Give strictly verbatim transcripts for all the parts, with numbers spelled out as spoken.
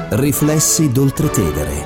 Riflessi d'Oltretevere.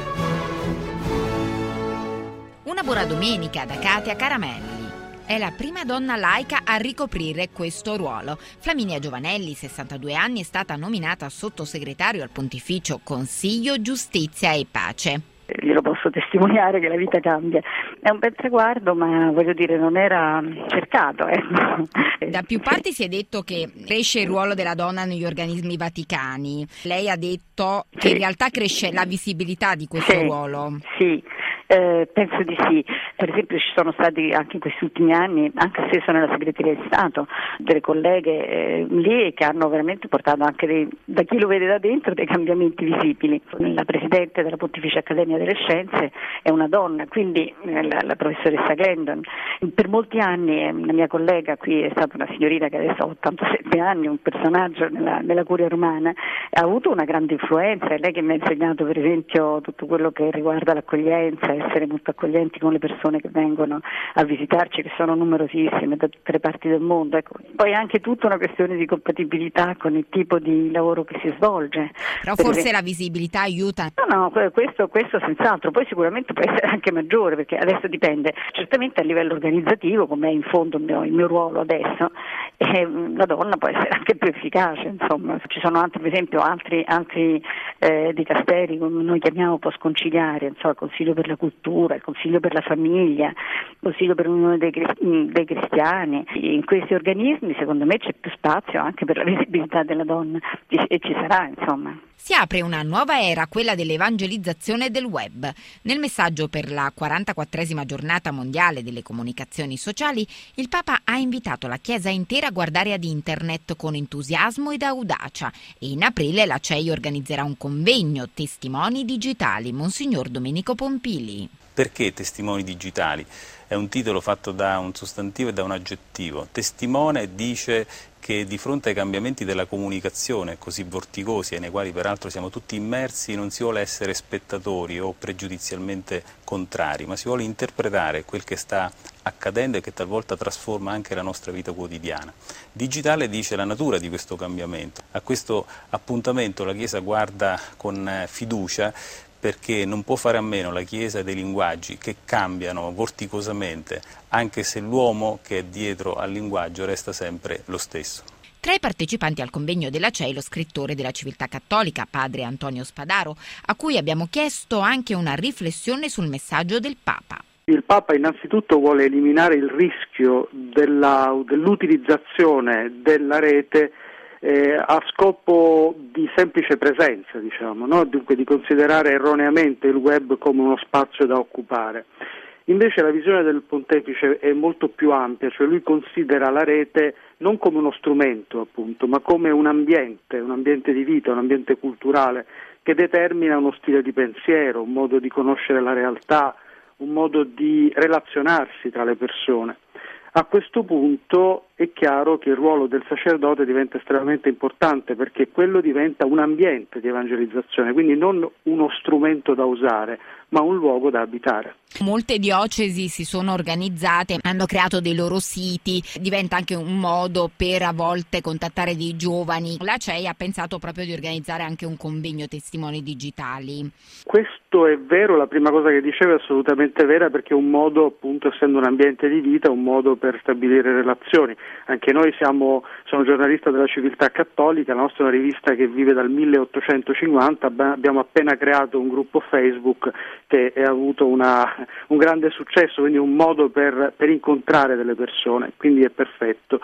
Una buona domenica da Katia Caramelli. È la prima donna laica a ricoprire questo ruolo. Flaminia Giovanelli, sessantadue anni, è stata nominata sottosegretario al Pontificio Consiglio Giustizia e Pace. Glielo posso testimoniare che la vita cambia. È un bel traguardo, ma voglio dire, non era cercato. Eh. Da più parti si è detto che cresce il ruolo della donna negli organismi vaticani. Lei ha detto che in realtà cresce la visibilità di questo sì, ruolo. Sì. Eh, penso di sì. Per esempio ci sono stati anche in questi ultimi anni, anche se sono nella segreteria di Stato, delle colleghe eh, lì che hanno veramente portato anche dei, da chi lo vede da dentro, dei cambiamenti visibili. La presidente della Pontificia Accademia delle Scienze è una donna, quindi eh, la, la professoressa Glendon. Per molti anni eh, la mia collega qui è stata una signorina che adesso ha ottantasette anni, un personaggio nella, nella curia romana, ha avuto una grande influenza. È lei che mi ha insegnato per esempio tutto quello che riguarda l'accoglienza, essere molto accoglienti con le persone che vengono a visitarci, che sono numerosissime da tutte le parti del mondo. Ecco. Poi è anche tutta una questione di compatibilità con il tipo di lavoro che si svolge. Però per forse esempio, la visibilità aiuta. No, no, questo, questo senz'altro. Poi sicuramente può essere anche maggiore, perché adesso dipende. Certamente a livello organizzativo, come è in fondo il mio, il mio ruolo adesso, eh, la donna può essere anche più efficace. Insomma, ci sono altri, per esempio, altri, altri eh, dicasteri, come noi chiamiamo post-conciliari, insomma, il Consiglio per la Cultura, il Consiglio per la Famiglia, il Consiglio per l'Unione dei, dei Cristiani. In questi organismi secondo me c'è più spazio anche per la visibilità della donna e ci sarà, insomma. Si apre una nuova era, quella dell'evangelizzazione del web. Nel messaggio per la quarantaquattresima giornata mondiale delle comunicazioni sociali, il Papa ha invitato la Chiesa intera a guardare ad internet con entusiasmo ed audacia e in aprile la C E I organizzerà un convegno Testimoni digitali. Monsignor Domenico Pompili. Perché testimoni digitali? È un titolo fatto da un sostantivo e da un aggettivo. Testimone dice che di fronte ai cambiamenti della comunicazione così vorticosi e nei quali peraltro siamo tutti immersi non si vuole essere spettatori o pregiudizialmente contrari, ma si vuole interpretare quel che sta accadendo e che talvolta trasforma anche la nostra vita quotidiana. Digitale dice la natura di questo cambiamento. A questo appuntamento la Chiesa guarda con fiducia, perché non può fare a meno la Chiesa dei linguaggi che cambiano vorticosamente, anche se l'uomo che è dietro al linguaggio resta sempre lo stesso. Tra i partecipanti al convegno della C E I lo scrittore della civiltà cattolica, padre Antonio Spadaro, a cui abbiamo chiesto anche una riflessione sul messaggio del Papa. Il Papa innanzitutto vuole eliminare il rischio della, dell'utilizzazione della rete Eh, a scopo di semplice presenza, diciamo, no? Dunque di considerare erroneamente il web come uno spazio da occupare. Invece la visione del Pontefice è molto più ampia, cioè lui considera la rete non come uno strumento, appunto, ma come un ambiente, un ambiente di vita, un ambiente culturale che determina uno stile di pensiero, un modo di conoscere la realtà, un modo di relazionarsi tra le persone. A questo punto è chiaro che il ruolo del sacerdote diventa estremamente importante, perché quello diventa un ambiente di evangelizzazione, quindi non uno strumento da usare, ma un luogo da abitare. Molte diocesi si sono organizzate, hanno creato dei loro siti, diventa anche un modo per a volte contattare dei giovani. La C E I ha pensato proprio di organizzare anche un convegno testimoni digitali. Questo è vero, la prima cosa che dicevo è assolutamente vera, perché è un modo, appunto, essendo un ambiente di vita, un modo per stabilire relazioni. Anche noi siamo, sono giornalista della Civiltà Cattolica, la nostra è una rivista che vive dal milleottocentocinquanta, abbiamo appena creato un gruppo Facebook che ha avuto una, un grande successo, quindi un modo per, per incontrare delle persone, quindi è perfetto.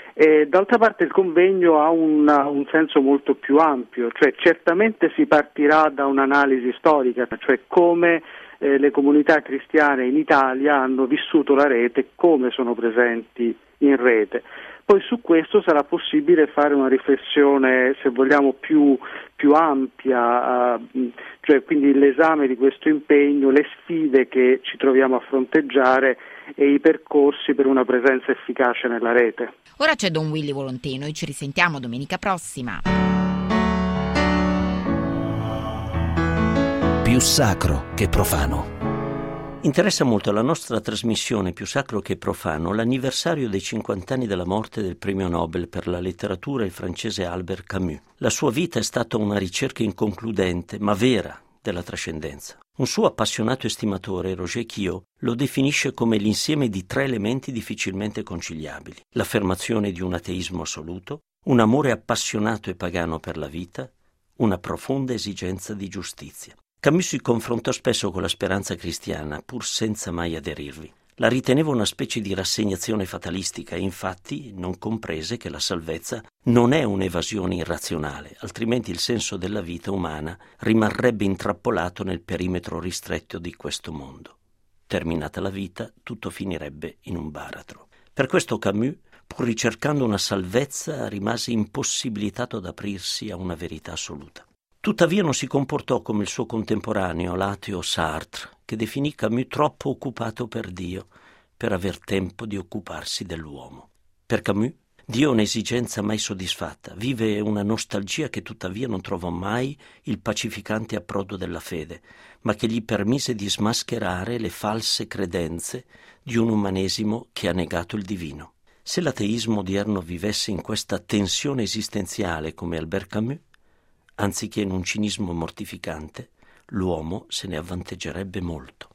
E d'altra parte il convegno ha una, un senso molto più ampio, cioè certamente si partirà da un'analisi storica, cioè come eh, le comunità cristiane in Italia hanno vissuto la rete, come sono presenti in rete. Poi su questo sarà possibile fare una riflessione, se vogliamo, più, più ampia, uh, cioè quindi l'esame di questo impegno, le sfide che ci troviamo a fronteggiare e i percorsi per una presenza efficace nella rete. Ora c'è Don Willy Volonteno e ci risentiamo domenica prossima. Più sacro che profano. Interessa molto alla nostra trasmissione Più sacro che profano l'anniversario dei cinquanta anni della morte del premio Nobel per la letteratura il francese Albert Camus. La sua vita è stata una ricerca inconcludente, ma vera, della trascendenza. Un suo appassionato estimatore, Roger Quillot, lo definisce come l'insieme di tre elementi difficilmente conciliabili: l'affermazione di un ateismo assoluto, un amore appassionato e pagano per la vita, una profonda esigenza di giustizia. Camus si confrontò spesso con la speranza cristiana, pur senza mai aderirvi. La riteneva una specie di rassegnazione fatalistica e infatti non comprese che la salvezza non è un'evasione irrazionale, altrimenti il senso della vita umana rimarrebbe intrappolato nel perimetro ristretto di questo mondo. Terminata la vita, tutto finirebbe in un baratro. Per questo Camus, pur ricercando una salvezza, rimase impossibilitato ad aprirsi a una verità assoluta. Tuttavia non si comportò come il suo contemporaneo, l'ateo Sartre, che definì Camus troppo occupato per Dio, per aver tempo di occuparsi dell'uomo. Per Camus, Dio è un'esigenza mai soddisfatta, vive una nostalgia che tuttavia non trovò mai il pacificante approdo della fede, ma che gli permise di smascherare le false credenze di un umanesimo che ha negato il divino. Se l'ateismo odierno vivesse in questa tensione esistenziale come Albert Camus, anziché in un cinismo mortificante, l'uomo se ne avvanteggerebbe molto.